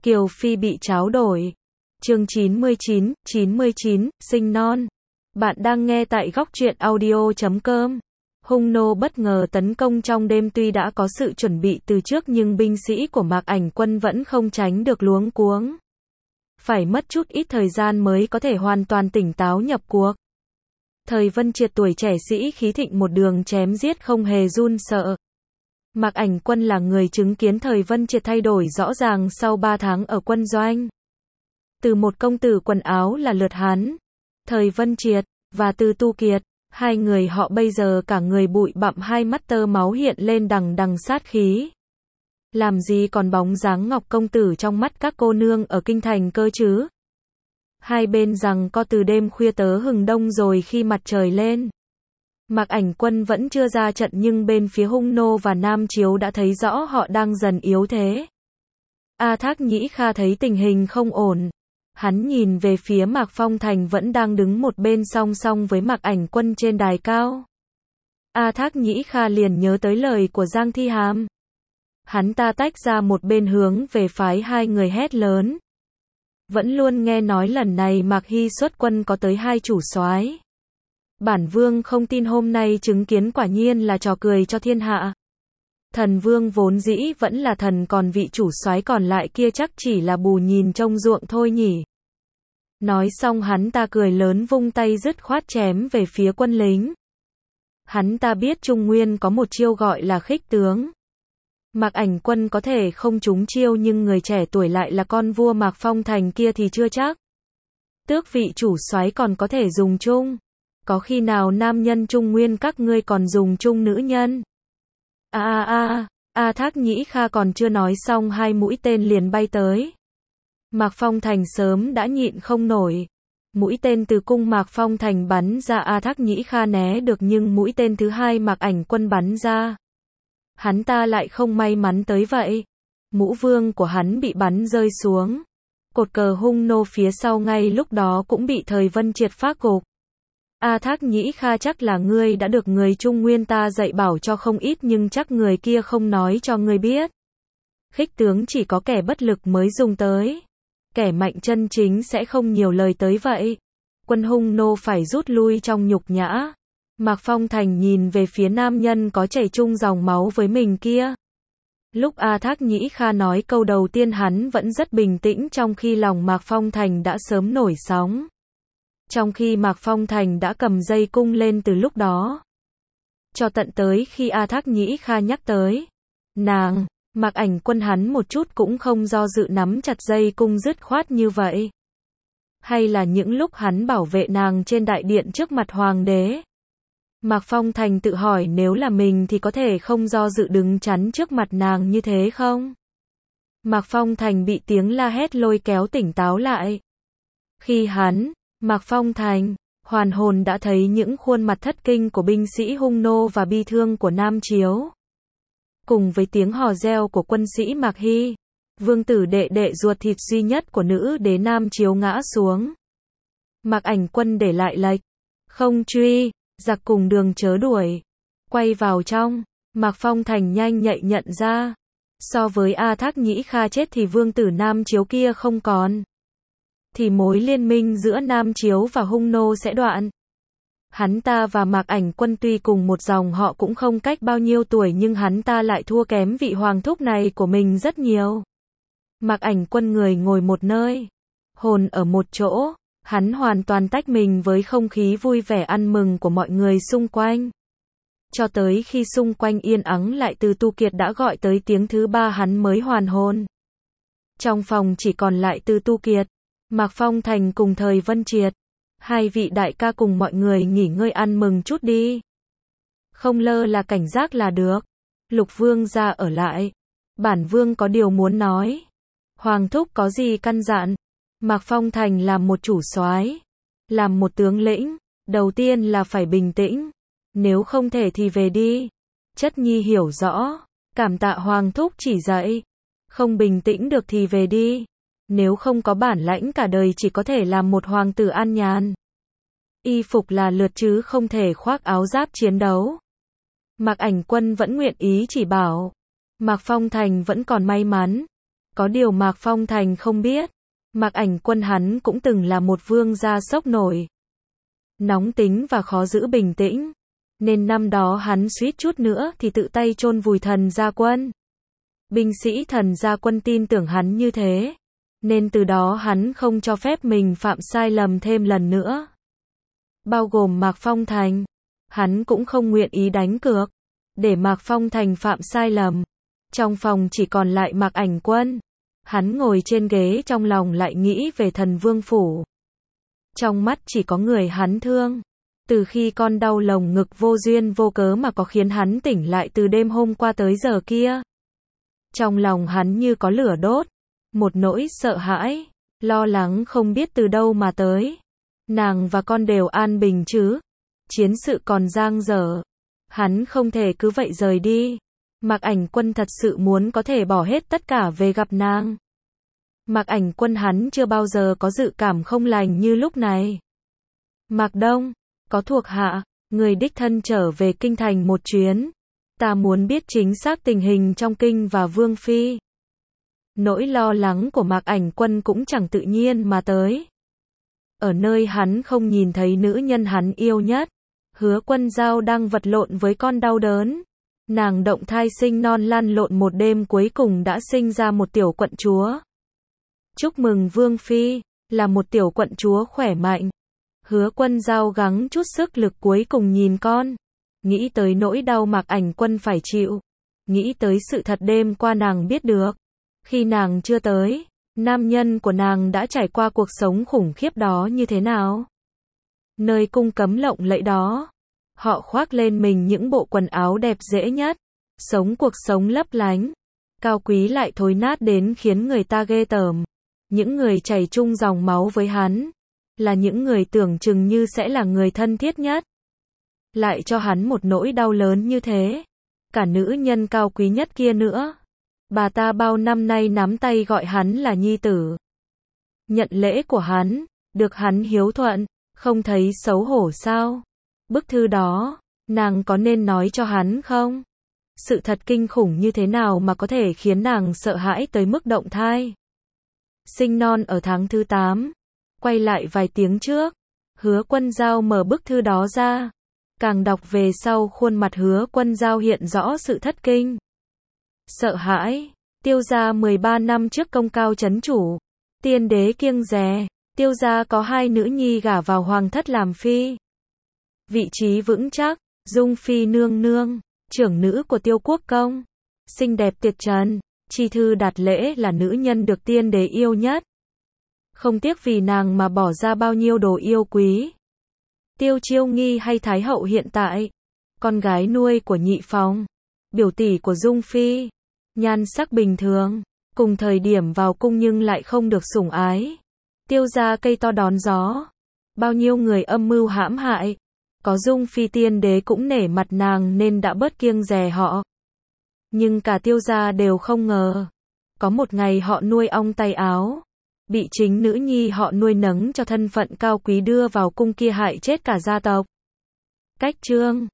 Kiều Phi bị tráo đổi. Chương 99, sinh non. Bạn đang nghe tại góc truyện audio.com. Hung nô bất ngờ tấn công trong đêm, tuy đã có sự chuẩn bị từ trước nhưng binh sĩ của Mạc Ảnh Quân vẫn không tránh được luống cuống. Phải mất chút ít thời gian mới có thể hoàn toàn tỉnh táo nhập cuộc. Thời Vân Triệt tuổi trẻ sĩ khí thịnh, một đường chém giết không hề run sợ. Mạc Ảnh Quân là người chứng kiến Thời Vân Triệt thay đổi rõ ràng sau 3 tháng ở quân doanh. Từ một công tử quần áo là lượt hắn, Thời Vân Triệt, và từ Tu Kiệt, hai người họ bây giờ cả người bụi bặm, hai mắt tơ máu hiện lên đằng đằng sát khí. Làm gì còn bóng dáng Ngọc công tử trong mắt các cô nương ở kinh thành cơ chứ? Hai bên giằng co từ đêm khuya tớ hừng đông, rồi khi mặt trời lên, Mạc Ảnh Quân vẫn chưa ra trận nhưng bên phía Hung nô và Nam Chiếu đã thấy rõ họ đang dần yếu thế. A Thác Nhĩ Kha thấy tình hình không ổn. Hắn nhìn về phía Mạc Phong Thành vẫn đang đứng một bên song song với Mạc Ảnh Quân trên đài cao. A Thác Nhĩ Kha liền nhớ tới lời của Giang Thi Hàm. Hắn ta tách ra một bên hướng về phái hai người hét lớn. Vẫn luôn nghe nói lần này Mạc Hy xuất quân có tới 2 chủ soái. Bản vương không tin hôm nay chứng kiến quả nhiên là trò cười cho thiên hạ. Thần vương vốn dĩ vẫn là thần, còn vị chủ soái còn lại kia chắc chỉ là bù nhìn trông ruộng thôi nhỉ. Nói xong hắn ta cười lớn, vung tay dứt khoát chém về phía quân lính. Hắn ta biết Trung Nguyên có một chiêu gọi là khích tướng. Mạc Ảnh Quân có thể không trúng chiêu nhưng người trẻ tuổi lại là con vua Mạc Phong Thành kia thì chưa chắc. Tước vị chủ soái còn có thể dùng chung. Có khi nào nam nhân Trung Nguyên các ngươi còn dùng chung nữ nhân? A Thác Nhĩ Kha còn chưa nói xong, 2 mũi tên liền bay tới. Mạc Phong Thành sớm đã nhịn không nổi. Mũi tên từ cung Mạc Phong Thành bắn ra, A Thác Nhĩ Kha né được nhưng mũi tên thứ hai Mạc Ảnh Quân bắn ra, hắn ta lại không may mắn tới vậy. Mũ vương của hắn bị bắn rơi xuống. Cột cờ Hung nô phía sau ngay lúc đó cũng bị Thời Vân Triệt phá gục. A Thác Nhĩ Kha, chắc là ngươi đã được người Trung Nguyên ta dạy bảo cho không ít nhưng chắc người kia không nói cho ngươi biết. Khích tướng chỉ có kẻ bất lực mới dùng tới. Kẻ mạnh chân chính sẽ không nhiều lời tới vậy. Quân Hung nô phải rút lui trong nhục nhã. Mạc Phong Thành nhìn về phía nam nhân có chảy chung dòng máu với mình kia. Lúc A Thác Nhĩ Kha nói câu đầu tiên hắn vẫn rất bình tĩnh, trong khi lòng Mạc Phong Thành đã sớm nổi sóng. Trong khi Mạc Phong Thành đã cầm dây cung lên từ lúc đó. Cho tận tới khi A Thác Nhĩ Kha nhắc tới nàng, Mạc Ảnh Quân hắn một chút cũng không do dự nắm chặt dây cung dứt khoát như vậy. Hay là những lúc hắn bảo vệ nàng trên đại điện trước mặt hoàng đế. Mạc Phong Thành tự hỏi nếu là mình thì có thể không do dự đứng chắn trước mặt nàng như thế không? Mạc Phong Thành bị tiếng la hét lôi kéo tỉnh táo lại. Khi Mạc Phong Thành hoàn hồn đã thấy những khuôn mặt thất kinh của binh sĩ Hung nô và bi thương của Nam Chiếu. Cùng với tiếng hò reo của quân sĩ Mạc Hy, vương tử đệ đệ ruột thịt duy nhất của nữ đế Nam Chiếu ngã xuống. Mạc Ảnh Quân để lại lệnh, không truy, giặc cùng đường chớ đuổi. Quay vào trong, Mạc Phong Thành nhanh nhạy nhận ra. So với A Thác Nhĩ Kha chết thì vương tử Nam Chiếu kia không còn. Thì mối liên minh giữa Nam Chiếu và Hung nô sẽ đoạn. Hắn ta và Mạc Ảnh Quân tuy cùng một dòng họ cũng không cách bao nhiêu tuổi nhưng hắn ta lại thua kém vị hoàng thúc này của mình rất nhiều. Mạc Ảnh Quân người ngồi một nơi, hồn ở một chỗ, hắn hoàn toàn tách mình với không khí vui vẻ ăn mừng của mọi người xung quanh. Cho tới khi xung quanh yên ắng lại, từ Tu Kiệt đã gọi tới tiếng thứ 3 hắn mới hoàn hồn. Trong phòng chỉ còn lại từ Tu Kiệt, Mạc Phong Thành cùng Thời Vân Triệt. 2 vị đại ca cùng mọi người nghỉ ngơi ăn mừng chút đi. Không lơ là cảnh giác là được. Lục vương gia ở lại. Bản vương có điều muốn nói. Hoàng thúc có gì căn dặn? Mạc Phong Thành làm một chủ soái, làm một tướng lĩnh, đầu tiên là phải bình tĩnh. Nếu không thể thì về đi. Chất nhi hiểu rõ. Cảm tạ hoàng thúc chỉ dạy. Không bình tĩnh được thì về đi. Nếu không có bản lãnh cả đời chỉ có thể làm một hoàng tử an nhàn. Y phục là lượt chứ không thể khoác áo giáp chiến đấu. Mạc Ảnh Quân vẫn nguyện ý chỉ bảo. Mạc Phong Thành vẫn còn may mắn. Có điều Mạc Phong Thành không biết, Mạc Ảnh Quân hắn cũng từng là một vương gia sốc nổi, nóng tính và khó giữ bình tĩnh, nên năm đó hắn suýt chút nữa thì tự tay chôn vùi Thần Gia Quân. Binh sĩ Thần Gia Quân tin tưởng hắn như thế, nên từ đó hắn không cho phép mình phạm sai lầm thêm lần nữa. Bao gồm Mạc Phong Thành, hắn cũng không nguyện ý đánh cược, để Mạc Phong Thành phạm sai lầm. Trong phòng chỉ còn lại Mạc Ảnh Quân, hắn ngồi trên ghế trong lòng lại nghĩ về Thần Vương Phủ. Trong mắt chỉ có người hắn thương. Từ khi con đau lồng ngực vô duyên vô cớ mà có khiến hắn tỉnh lại từ đêm hôm qua tới giờ kia. Trong lòng hắn như có lửa đốt, một nỗi sợ hãi, lo lắng không biết từ đâu mà tới. Nàng và con đều an bình chứ? Chiến sự còn dang dở, hắn không thể cứ vậy rời đi. Mạc Ảnh Quân thật sự muốn có thể bỏ hết tất cả về gặp nàng. Mạc Ảnh Quân hắn chưa bao giờ có dự cảm không lành như lúc này. Mạc Đông, có thuộc hạ, người đích thân trở về kinh thành một chuyến. Ta muốn biết chính xác tình hình trong kinh và Vương Phi. Nỗi lo lắng của Mạc Ảnh Quân cũng chẳng tự nhiên mà tới. Ở nơi hắn không nhìn thấy nữ nhân hắn yêu nhất, Hứa Quân Giao đang vật lộn với con đau đớn. Nàng động thai sinh non lăn lộn một đêm cuối cùng đã sinh ra một tiểu quận chúa. Chúc mừng Vương Phi, là một tiểu quận chúa khỏe mạnh. Hứa Quân Giao gắng chút sức lực cuối cùng nhìn con. Nghĩ tới nỗi đau Mạc Ảnh Quân phải chịu. Nghĩ tới sự thật đêm qua nàng biết được. Khi nàng chưa tới, nam nhân của nàng đã trải qua cuộc sống khủng khiếp đó như thế nào. Nơi cung cấm lộng lẫy đó, họ khoác lên mình những bộ quần áo đẹp dễ nhất, sống cuộc sống lấp lánh, cao quý lại thối nát đến khiến người ta ghê tởm. Những người chảy chung dòng máu với hắn, là những người tưởng chừng như sẽ là người thân thiết nhất. Lại cho hắn một nỗi đau lớn như thế. Cả nữ nhân cao quý nhất kia nữa. Bà ta bao năm nay nắm tay gọi hắn là nhi tử. Nhận lễ của hắn, được hắn hiếu thuận, không thấy xấu hổ sao? Bức thư đó, nàng có nên nói cho hắn không? Sự thật kinh khủng như thế nào mà có thể khiến nàng sợ hãi tới mức động thai? Sinh non ở tháng thứ 8. Quay lại vài tiếng trước, Hứa Quân Giao mở bức thư đó ra. Càng đọc về sau khuôn mặt Hứa Quân Giao hiện rõ sự thất kinh. Sợ hãi, Tiêu gia 13 năm trước công cao chấn chủ. Tiên đế kiêng dè, Tiêu gia có 2 nữ nhi gả vào hoàng thất làm phi. Vị trí vững chắc, Dung Phi nương nương, trưởng nữ của Tiêu Quốc công. Xinh đẹp tuyệt trần, chi thư đạt lễ là nữ nhân được tiên đế yêu nhất. Không tiếc vì nàng mà bỏ ra bao nhiêu đồ yêu quý. Tiêu Chiêu Nghi hay Thái hậu hiện tại, con gái nuôi của Nhị Phòng, biểu tỷ của Dung Phi, nhan sắc bình thường, cùng thời điểm vào cung nhưng lại không được sủng ái. Tiêu gia cây to đón gió, bao nhiêu người âm mưu hãm hại, có Dung Phi tiên đế cũng nể mặt nàng nên đã bớt kiêng dè họ. Nhưng cả Tiêu gia đều không ngờ, có một ngày họ nuôi ong tay áo, bị chính nữ nhi họ nuôi nấng cho thân phận cao quý đưa vào cung kia hại chết cả gia tộc. Cách chương